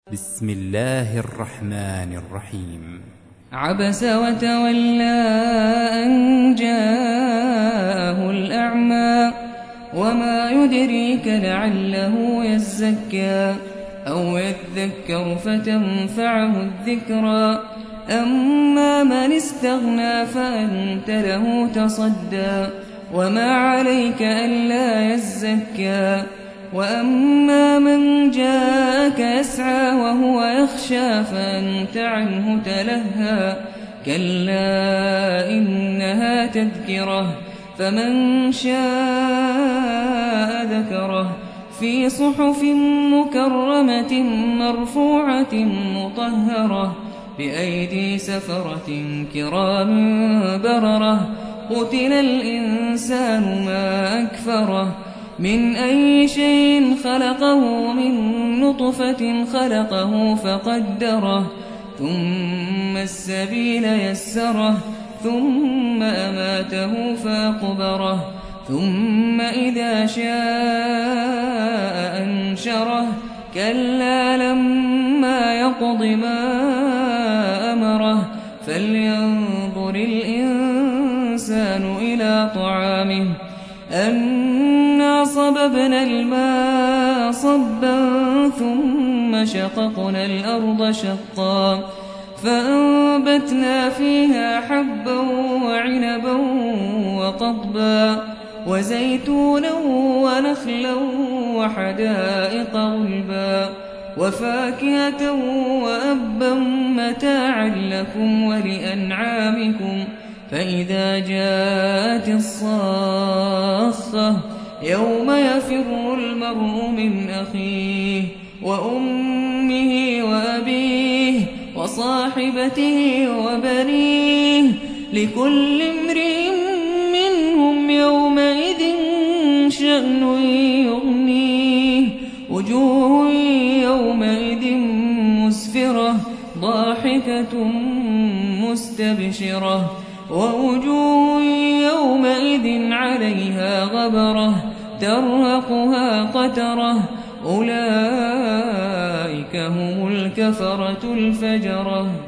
بسم الله الرحمن الرحيم. عبس وتولى أن جاءه الأعمى وما يدريك لعله يزكى أو يذكر فتنفعه الذكرى أما من استغنى فأنت له تصدى وما عليك ألا يزكى وأما من جاءك يسعى وهو يخشى فأنت عنه تلهى كلا إنها تذكرة فمن شاء ذكره في صحف مكرمة مرفوعة مطهرة بأيدي سفرة كرام بررة قتل الإنسان ما أكفره من أي شيء خلقه من نطفة خلقه فقدره ثم السبيل يسره ثم أماته فأقبره ثم إذا شاء أنشره كلا لما يقض ما أمره فلينظر الإنسان إلى طعامه أنا صببنا الماء صبا ثم شققنا الأرض شقا فأنبتنا فيها حبا وعنبا وقضبا وزيتونا ونخلا وحدائق غلبا وفاكهة وأبا متاعا لكم ولأنعامكم فإذا جاءت الصاخة يوم يفر المرء من أخيه وأمه وأبيه وصاحبته وبنيه لكل امرئ منهم يومئذ شأن يغنيه وجوه يومئذ مسفرة ضاحكة مستبشرة ووجوه يومئذ عليها غبرة ترهقها قترة أولئك هم الكفرة الفجرة.